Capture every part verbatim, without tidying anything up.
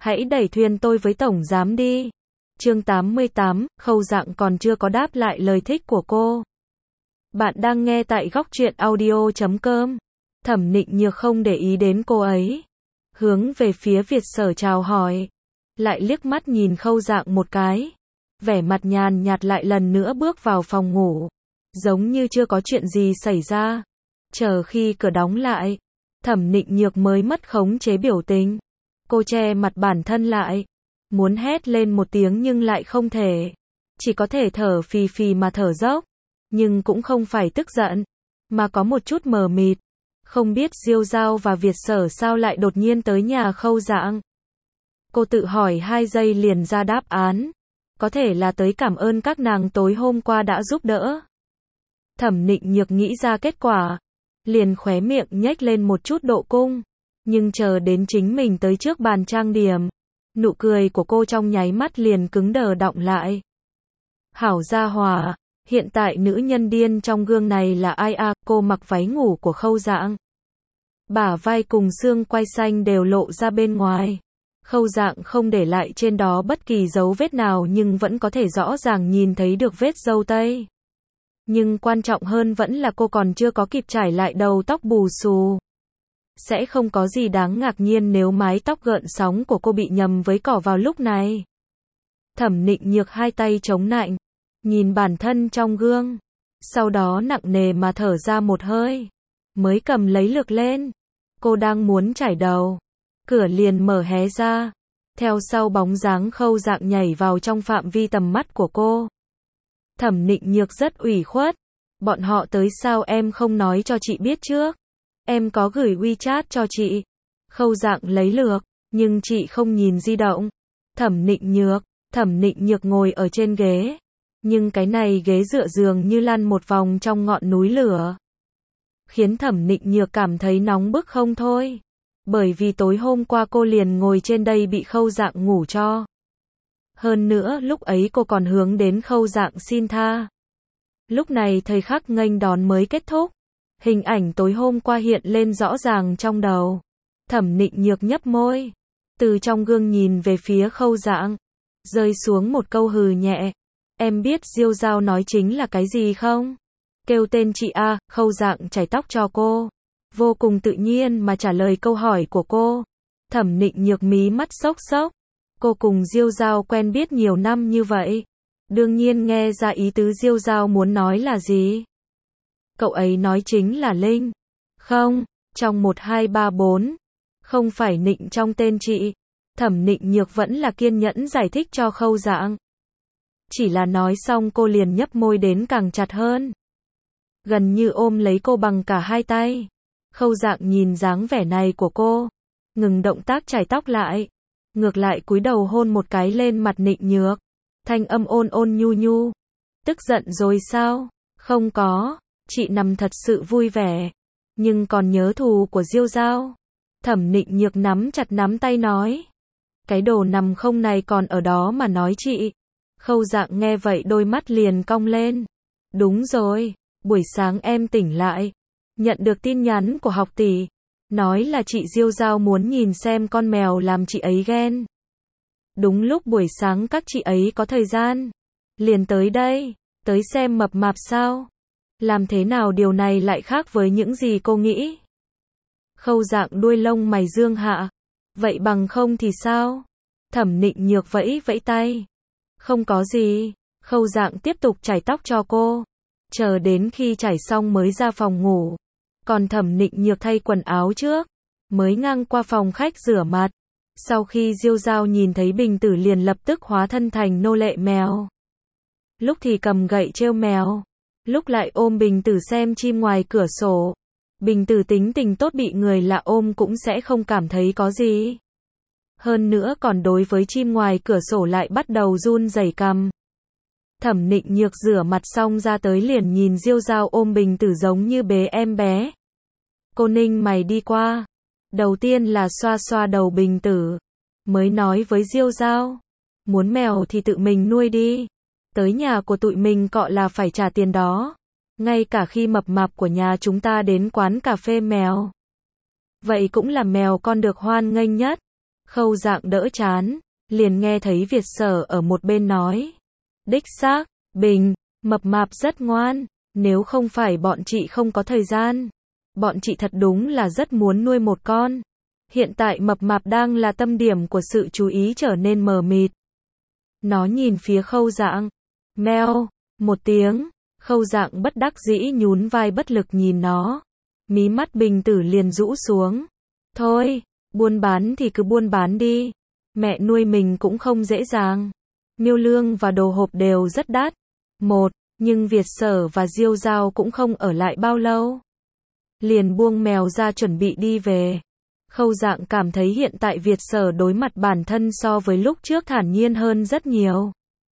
Hãy đẩy thuyền tôi với tổng giám đi. Chương tám mươi tám, Khâu Dạng còn chưa có đáp lại lời thích của cô. Bạn đang nghe tại góc truyện audio chấm com. Thẩm Nịnh Nhược không để ý đến cô ấy. Hướng về phía Việt Sở chào hỏi. Lại liếc mắt nhìn Khâu Dạng một cái. Vẻ mặt nhàn nhạt lại lần nữa bước vào phòng ngủ. Giống như chưa có chuyện gì xảy ra. Chờ khi cửa đóng lại. Thẩm Nịnh Nhược mới mất khống chế biểu tình. Cô che mặt bản thân lại. Muốn hét lên một tiếng nhưng lại không thể. Chỉ có thể thở phì phì mà thở dốc. Nhưng cũng không phải tức giận. Mà có một chút mờ mịt. Không biết Diêu Giao và Việt Sở sao lại đột nhiên tới nhà Khâu Dạng. Cô tự hỏi hai giây liền ra đáp án. Có thể là tới cảm ơn các nàng tối hôm qua đã giúp đỡ. Thẩm Nịnh Nhược nghĩ ra kết quả. Liền khóe miệng nhếch lên một chút độ cung. Nhưng chờ đến chính mình tới trước bàn trang điểm. Nụ cười của cô trong nháy mắt liền cứng đờ đọng lại. Hảo gia hỏa, hiện tại nữ nhân điên trong gương này là ai à? Cô mặc váy ngủ của Khâu Dạng. Bả vai cùng xương quai xanh đều lộ ra bên ngoài. Khâu Dạng không để lại trên đó bất kỳ dấu vết nào nhưng vẫn có thể rõ ràng nhìn thấy được vết râu tây. Nhưng quan trọng hơn vẫn là cô còn chưa có kịp trải lại đầu tóc bù xù. Sẽ không có gì đáng ngạc nhiên nếu mái tóc gợn sóng của cô bị nhầm với cỏ vào lúc này. Thẩm Nịnh Nhược hai tay chống nạnh, nhìn bản thân trong gương. Sau đó nặng nề mà thở ra một hơi. Mới cầm lấy lược lên. Cô đang muốn chải đầu. Cửa liền mở hé ra. Theo sau bóng dáng Khâu Dạng nhảy vào trong phạm vi tầm mắt của cô. Thẩm Nịnh Nhược rất ủy khuất. Bọn họ tới sao em không nói cho chị biết trước? Em có gửi WeChat cho chị. Khâu Dạng lấy lược, nhưng chị không nhìn di động. Thẩm Nịnh Nhược, Thẩm Nịnh Nhược ngồi ở trên ghế. Nhưng cái này ghế dựa dường như lăn một vòng trong ngọn núi lửa. Khiến Thẩm Nịnh Nhược cảm thấy nóng bức không thôi. Bởi vì tối hôm qua cô liền ngồi trên đây bị Khâu Dạng ngủ cho. Hơn nữa lúc ấy cô còn hướng đến Khâu Dạng xin tha. Lúc này thời khắc nghênh đón mới kết thúc. Hình ảnh tối hôm qua hiện lên rõ ràng trong đầu. Thẩm Nịnh Nhược nhấp môi. Từ trong gương nhìn về phía Khâu Dạng. Rơi xuống một câu hừ nhẹ. Em biết Diêu Giao nói chính là cái gì không? Kêu tên chị A. Khâu Dạng chải tóc cho cô. Vô cùng tự nhiên mà trả lời câu hỏi của cô. Thẩm Nịnh Nhược mí mắt xốc xốc. Cô cùng Diêu Giao quen biết nhiều năm như vậy. Đương nhiên nghe ra ý tứ Diêu Giao muốn nói là gì. Cậu ấy nói chính là Linh. Không, trong một hai ba bốn. Không phải Nịnh trong tên chị. Thẩm Nịnh Nhược vẫn là kiên nhẫn giải thích cho Khâu Dạng. Chỉ là nói xong cô liền nhấp môi đến càng chặt hơn. Gần như ôm lấy cô bằng cả hai tay. Khâu Dạng nhìn dáng vẻ này của cô. Ngừng động tác chải tóc lại. Ngược lại cúi đầu hôn một cái lên mặt Nịnh Nhược. Thanh âm ôn ôn nhu nhu. Tức giận rồi sao? Không có. Chị nằm thật sự vui vẻ. Nhưng còn nhớ thù của Diêu Giao. Thẩm Nịnh Nhược nắm chặt nắm tay nói. Cái đồ nằm không này còn ở đó mà nói chị. Khâu Dạng nghe vậy đôi mắt liền cong lên. Đúng rồi. Buổi sáng em tỉnh lại. Nhận được tin nhắn của học tỷ. Nói là chị Diêu Giao muốn nhìn xem con mèo làm chị ấy ghen. Đúng lúc buổi sáng các chị ấy có thời gian. Liền tới đây. Tới xem mập mạp sao. Làm thế nào điều này lại khác với những gì cô nghĩ? Khâu Dạng đuôi lông mày dương hạ. Vậy bằng không thì sao? Thẩm Nịnh Nhược vẫy vẫy tay. Không có gì. Khâu Dạng tiếp tục chải tóc cho cô. Chờ đến khi chải xong mới ra phòng ngủ. Còn Thẩm Nịnh Nhược thay quần áo trước. Mới ngang qua phòng khách rửa mặt. Sau khi Diêu Giao nhìn thấy Bình Tử liền lập tức hóa thân thành nô lệ mèo. Lúc thì cầm gậy trêu mèo. Lúc lại ôm Bình Tử xem chim ngoài cửa sổ. Bình Tử tính tình tốt bị người lạ ôm cũng sẽ không cảm thấy có gì. Hơn nữa còn đối với chim ngoài cửa sổ lại bắt đầu run rẩy cằm. Thẩm Nịnh Nhược rửa mặt xong ra tới liền nhìn Diêu Giao ôm Bình Tử giống như bế em bé. Cô ninh mày đi qua. Đầu tiên là xoa xoa đầu Bình Tử. Mới nói với Diêu Giao. Muốn mèo thì tự mình nuôi đi. Tới nhà của tụi mình cọ là phải trả tiền đó. Ngay cả khi mập mạp của nhà chúng ta đến quán cà phê mèo. Vậy cũng là mèo con được hoan nghênh nhất. Khâu Dạng đỡ chán, liền nghe thấy Việt Sở ở một bên nói. Đích xác, Bình, mập mạp rất ngoan, nếu không phải bọn chị không có thời gian. Bọn chị thật đúng là rất muốn nuôi một con. Hiện tại mập mạp đang là tâm điểm của sự chú ý trở nên mờ mịt. Nó nhìn phía Khâu Dạng. Meo, một tiếng, Khâu Dạng bất đắc dĩ nhún vai bất lực nhìn nó. Mí mắt Bình Tử liền rũ xuống. Thôi, buôn bán thì cứ buôn bán đi. Mẹ nuôi mình cũng không dễ dàng. Miêu lương và đồ hộp đều rất đắt. Một, nhưng Việt Sở và Diêu Giao cũng không ở lại bao lâu. Liền buông mèo ra chuẩn bị đi về. Khâu Dạng cảm thấy hiện tại Việt Sở đối mặt bản thân so với lúc trước thản nhiên hơn rất nhiều.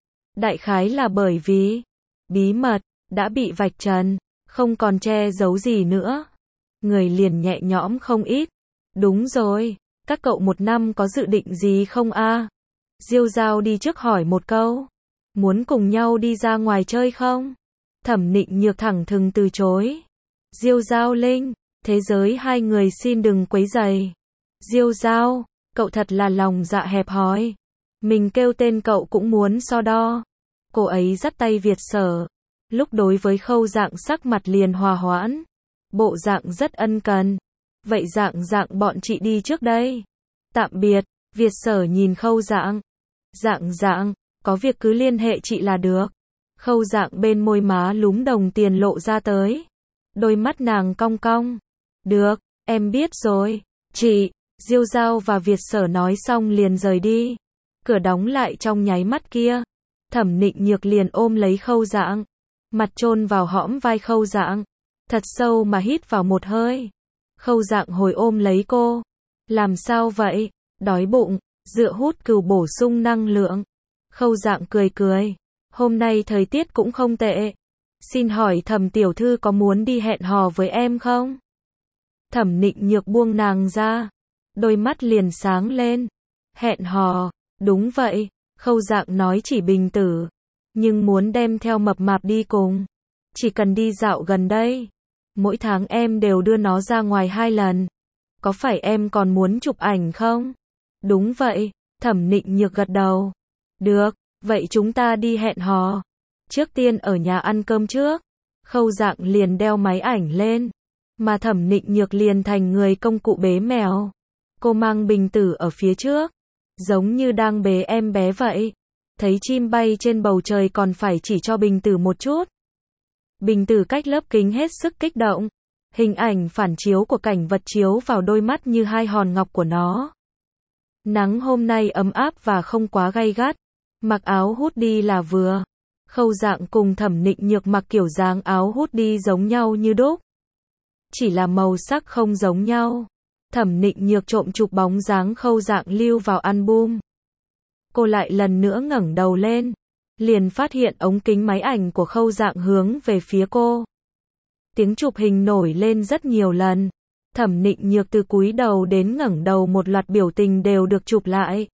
Đại khái là bởi vì bí mật đã bị vạch trần, không còn che giấu gì nữa. Người liền nhẹ nhõm không ít. Đúng rồi, các cậu một năm có dự định gì không a? Diêu Giao đi trước hỏi một câu. Muốn cùng nhau đi ra ngoài chơi không? Thẩm Nịnh Nhược thẳng thừng từ chối. Diêu Giao Linh, thế giới hai người xin đừng quấy rầy. Diêu Giao, cậu thật là lòng dạ hẹp hòi. Mình kêu tên cậu cũng muốn so đo. Cô ấy dắt tay Việt Sở. Lúc đối với Khâu Dạng sắc mặt liền hòa hoãn. Bộ dạng rất ân cần. Vậy Dạng Dạng bọn chị đi trước đây. Tạm biệt, Việt Sở nhìn Khâu Dạng. Dạng Dạng, có việc cứ liên hệ chị là được. Khâu Dạng bên môi má lúm đồng tiền lộ ra tới. Đôi mắt nàng cong cong. Được, em biết rồi. Chị, Diêu Giao và Việt Sở nói xong liền rời đi. Cửa đóng lại trong nháy mắt kia. Thẩm Nịnh Nhược liền ôm lấy Khâu Dạng. Mặt chôn vào hõm vai Khâu Dạng. Thật sâu mà hít vào một hơi. Khâu Dạng hồi ôm lấy cô. Làm sao vậy? Đói bụng, dựa hút cừu bổ sung năng lượng. Khâu Dạng cười cười. Hôm nay thời tiết cũng không tệ. Xin hỏi Thẩm tiểu thư có muốn đi hẹn hò với em không? Thẩm Nịnh Nhược buông nàng ra. Đôi mắt liền sáng lên. Hẹn hò, đúng vậy. Khâu Dạng nói chỉ Bình Tử. Nhưng muốn đem theo mập mạp đi cùng. Chỉ cần đi dạo gần đây. Mỗi tháng em đều đưa nó ra ngoài hai lần. Có phải em còn muốn chụp ảnh không? Đúng vậy, Thẩm Nịnh Nhược gật đầu. Được, vậy chúng ta đi hẹn hò. Trước tiên ở nhà ăn cơm trước. Khâu Dạng liền đeo máy ảnh lên. Mà Thẩm Nịnh Nhược liền thành người công cụ bế mèo. Cô mang Bình Tử ở phía trước. Giống như đang bế em bé vậy. Thấy chim bay trên bầu trời còn phải chỉ cho Bình Tử một chút. Bình Tử cách lớp kính hết sức kích động. Hình ảnh phản chiếu của cảnh vật chiếu vào đôi mắt như hai hòn ngọc của nó. Nắng hôm nay ấm áp và không quá gay gắt. Mặc áo hoodie là vừa. Khâu Dạng cùng Thẩm Nịnh Nhược mặc kiểu dáng áo hoodie giống nhau như đúc. Chỉ là màu sắc không giống nhau. Thẩm Nịnh Nhược trộm chụp bóng dáng Khâu Dạng lưu vào album. Cô lại lần nữa ngẩng đầu lên. Liền phát hiện ống kính máy ảnh của Khâu Dạng hướng về phía cô. Tiếng chụp hình nổi lên rất nhiều lần. Thẩm Nịnh Nhược từ cúi đầu đến ngẩng đầu một loạt biểu tình đều được chụp lại.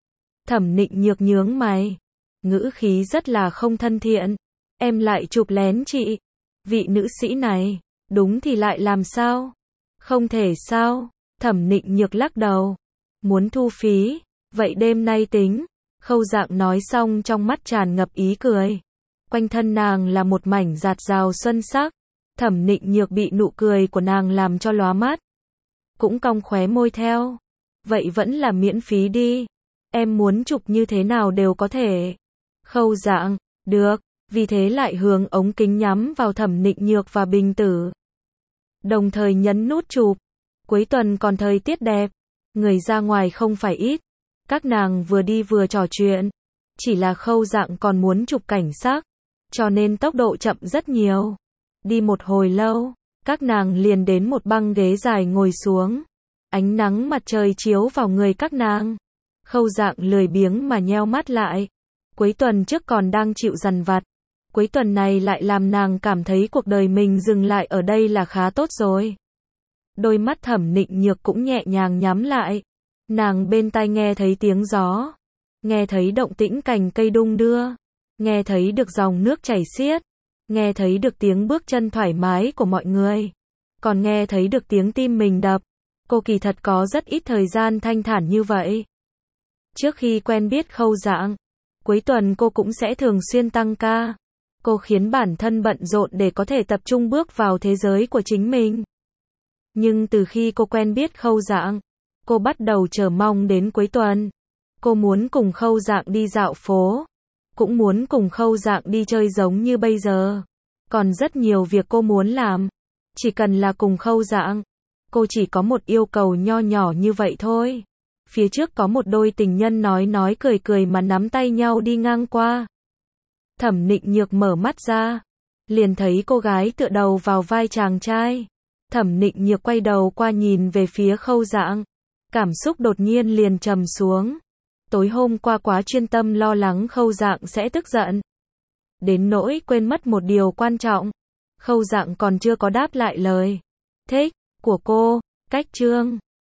Thẩm Nịnh Nhược nhướng mày. Ngữ khí rất là không thân thiện. Em lại chụp lén chị. Vị nữ sĩ này, đúng thì lại làm sao? Không thể sao? Thẩm Nịnh Nhược lắc đầu. Muốn thu phí, vậy đêm nay tính. Khâu Dạng nói xong trong mắt tràn ngập ý cười. Quanh thân nàng là một mảnh dạt dào xuân sắc. Thẩm Nịnh Nhược bị nụ cười của nàng làm cho lóa mắt. Cũng cong khóe môi theo. Vậy vẫn là miễn phí đi. Em muốn chụp như thế nào đều có thể. Khâu Dạng, được, vì thế lại hướng ống kính nhắm vào Thẩm Nịnh Nhược và Bình Tử. Đồng thời nhấn nút chụp. Cuối tuần còn thời tiết đẹp. Người ra ngoài không phải ít. Các nàng vừa đi vừa trò chuyện. Chỉ là Khâu Dạng còn muốn chụp cảnh sắc. Cho nên tốc độ chậm rất nhiều. Đi một hồi lâu, các nàng liền đến một băng ghế dài ngồi xuống. Ánh nắng mặt trời chiếu vào người các nàng. Khâu Dạng lười biếng mà nheo mắt lại. Cuối tuần trước còn đang chịu dằn vặt. Cuối tuần này lại làm nàng cảm thấy cuộc đời mình dừng lại ở đây là khá tốt rồi. Đôi mắt Thẩm Nịnh Nhược cũng nhẹ nhàng nhắm lại. Nàng bên tai nghe thấy tiếng gió. Nghe thấy động tĩnh cành cây đung đưa. Nghe thấy được dòng nước chảy xiết. Nghe thấy được tiếng bước chân thoải mái của mọi người. Còn nghe thấy được tiếng tim mình đập. cô kỳ thật có rất ít thời gian thanh thản như vậy. Trước khi quen biết Khâu Dạng, cuối tuần cô cũng sẽ thường xuyên tăng ca. Cô khiến bản thân bận rộn để có thể tập trung bước vào thế giới của chính mình. Nhưng từ khi cô quen biết Khâu Dạng, cô bắt đầu chờ mong đến cuối tuần. Cô muốn cùng Khâu Dạng đi dạo phố, cũng muốn cùng Khâu Dạng đi chơi giống như bây giờ. Còn rất nhiều việc cô muốn làm, chỉ cần là cùng Khâu Dạng. Cô chỉ có một yêu cầu nho nhỏ như vậy thôi. Phía trước có một đôi tình nhân nói nói cười cười mà nắm tay nhau đi ngang qua. Thẩm Nịnh Nhược mở mắt ra, liền thấy cô gái tựa đầu vào vai chàng trai. Thẩm Nịnh Nhược quay đầu qua nhìn về phía Khâu Dạng, cảm xúc đột nhiên liền trầm xuống. Tối hôm qua quá chuyên tâm lo lắng Khâu Dạng sẽ tức giận, đến nỗi quên mất một điều quan trọng. Khâu Dạng còn chưa có đáp lại lời thích của cô. Cách chương